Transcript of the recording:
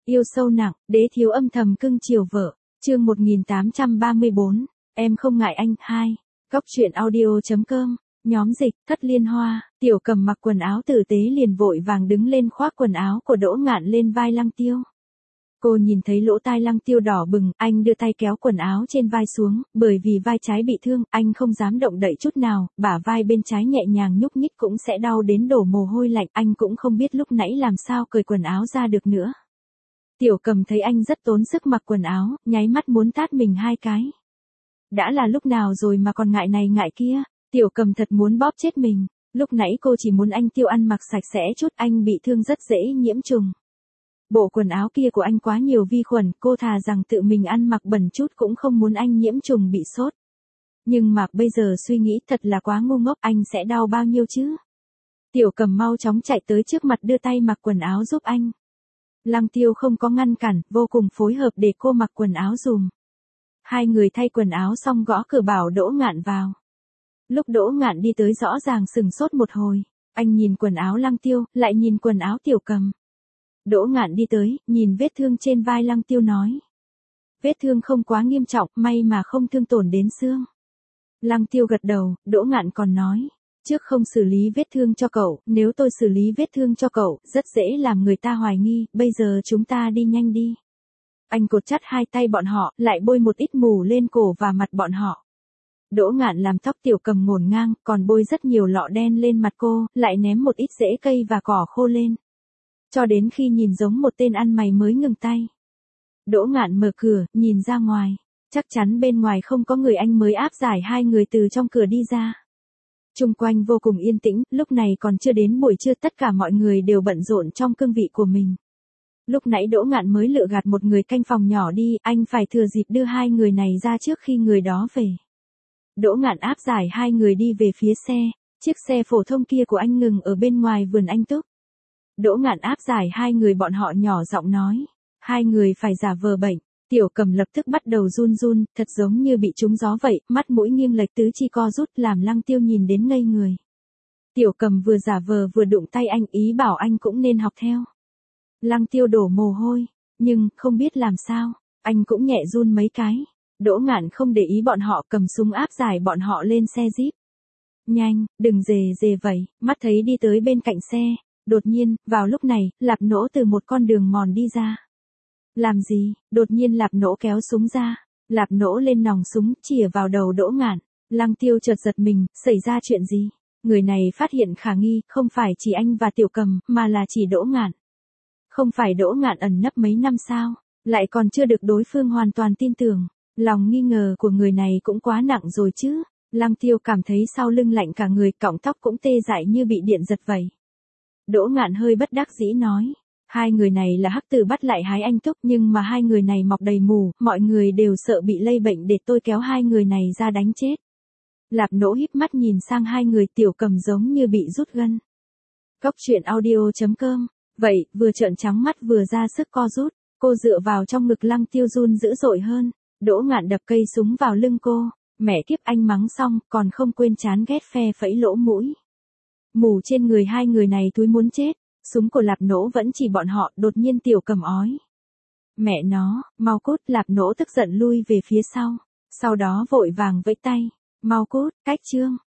Yêu sâu nặng, đế thiếu âm thầm cưng chiều vợ. Chương 1834, em không ngại anh. 2. Góc truyện audio.com. Nhóm dịch, Thất Liên Hoa. Tiểu Cầm mặc quần áo tử tế liền vội vàng đứng lên khoác quần áo của Đỗ Ngạn lên vai Lăng Tiêu. Cô nhìn thấy lỗ tai Lăng Tiêu đỏ bừng, anh đưa tay kéo quần áo trên vai xuống, bởi vì vai trái bị thương, anh không dám động đậy chút nào, bả vai bên trái nhẹ nhàng nhúc nhích cũng sẽ đau đến đổ mồ hôi lạnh, anh cũng không biết lúc nãy làm sao cởi quần áo ra được nữa. Tiểu Cầm thấy anh rất tốn sức mặc quần áo, nháy mắt muốn tát mình 2 cái. Đã là lúc nào rồi mà còn ngại này ngại kia, Tiểu Cầm thật muốn bóp chết mình, lúc nãy cô chỉ muốn anh Tiêu ăn mặc sạch sẽ chút, anh bị thương rất dễ nhiễm trùng. Bộ quần áo kia của anh quá nhiều vi khuẩn, cô thà rằng tự mình ăn mặc bẩn chút cũng không muốn anh nhiễm trùng bị sốt. Nhưng mà bây giờ suy nghĩ thật là quá ngu ngốc, anh sẽ đau bao nhiêu chứ? Tiểu Cầm mau chóng chạy tới trước mặt đưa tay mặc quần áo giúp anh. Lăng Tiêu không có ngăn cản, vô cùng phối hợp để cô mặc quần áo dùm. Hai người thay quần áo xong gõ cửa bảo Đỗ Ngạn vào. Lúc Đỗ Ngạn đi tới rõ ràng sừng sốt một hồi, anh nhìn quần áo Lăng Tiêu, lại nhìn quần áo Tiểu Cầm. Đỗ Ngạn đi tới, nhìn vết thương trên vai Lăng Tiêu nói. Vết thương không quá nghiêm trọng, may mà không thương tổn đến xương. Lăng Tiêu gật đầu, Đỗ Ngạn còn nói. Trước không xử lý vết thương cho cậu, nếu tôi xử lý vết thương cho cậu, rất dễ làm người ta hoài nghi, bây giờ chúng ta đi nhanh đi. Anh cột chặt 2 tay bọn họ, lại bôi một ít mù lên cổ và mặt bọn họ. Đỗ Ngạn làm tóc Tiểu Cầm ngổn ngang, còn bôi rất nhiều lọ đen lên mặt cô, lại ném một ít rễ cây và cỏ khô lên. Cho đến khi nhìn giống một tên ăn mày mới ngừng tay. Đỗ Ngạn mở cửa, nhìn ra ngoài. Chắc chắn bên ngoài không có người, anh mới áp giải 2 người từ trong cửa đi ra. Chung quanh vô cùng yên tĩnh, lúc này còn chưa đến buổi trưa, tất cả mọi người đều bận rộn trong cương vị của mình. Lúc nãy Đỗ Ngạn mới lựa gạt một người canh phòng nhỏ đi, anh phải thừa dịp đưa 2 người này ra trước khi người đó về. Đỗ Ngạn áp giải 2 người đi về phía xe, chiếc xe phổ thông kia của anh ngừng ở bên ngoài vườn anh túc. Đỗ Ngạn áp giải 2 người bọn họ nhỏ giọng nói, 2 người phải giả vờ bệnh. Tiểu Cầm lập tức bắt đầu run run, thật giống như bị trúng gió vậy, mắt mũi nghiêng lệch tứ chi co rút làm Lăng Tiêu nhìn đến ngây người. Tiểu Cầm vừa giả vờ vừa đụng tay anh, ý bảo anh cũng nên học theo. Lăng Tiêu đổ mồ hôi, nhưng không biết làm sao, anh cũng nhẹ run mấy cái. Đỗ Ngạn không để ý bọn họ, cầm súng áp giải bọn họ lên xe jeep. Nhanh, đừng dề vậy, mắt thấy đi tới bên cạnh xe, đột nhiên, vào lúc này, Lạp Nỗ từ một con đường mòn đi ra. Làm gì? Đột nhiên Lạp Nỗ kéo súng ra. Lạp Nỗ lên nòng súng, chĩa vào đầu Đỗ Ngạn. Lăng Tiêu chợt giật mình, xảy ra chuyện gì? Người này phát hiện khả nghi, không phải chỉ anh và Tiểu Cầm, mà là chỉ Đỗ Ngạn. Không phải Đỗ Ngạn ẩn nấp mấy năm sao? Lại còn chưa được đối phương hoàn toàn tin tưởng. Lòng nghi ngờ của người này cũng quá nặng rồi chứ. Lăng Tiêu cảm thấy sau lưng lạnh cả người, cọng tóc cũng tê dại như bị điện giật vậy. Đỗ Ngạn hơi bất đắc dĩ nói. 2 người này là hắc tử bắt lại hái anh túc, nhưng mà 2 người này mọc đầy mù, mọi người đều sợ bị lây bệnh, để tôi kéo 2 người này ra đánh chết. Lạp Nỗ híp mắt nhìn sang 2 người, Tiểu Cầm giống như bị rút gân. Góc truyện audio.com. Vậy, vừa trợn trắng mắt vừa ra sức co rút, cô dựa vào trong ngực Lăng Tiêu run dữ dội hơn. Đỗ Ngạn đập cây súng vào lưng cô. Mẹ kiếp, anh mắng xong, còn không quên chán ghét phe phẩy lỗ mũi. Mù trên người 2 người này túi muốn chết. Súng của Lạp Nỗ vẫn chỉ bọn họ, đột nhiên Tiểu Cầm ói. Mẹ nó, mau cút, Lạp Nỗ tức giận lui về phía sau. Sau đó vội vàng vẫy tay. Mau cút, cách chương.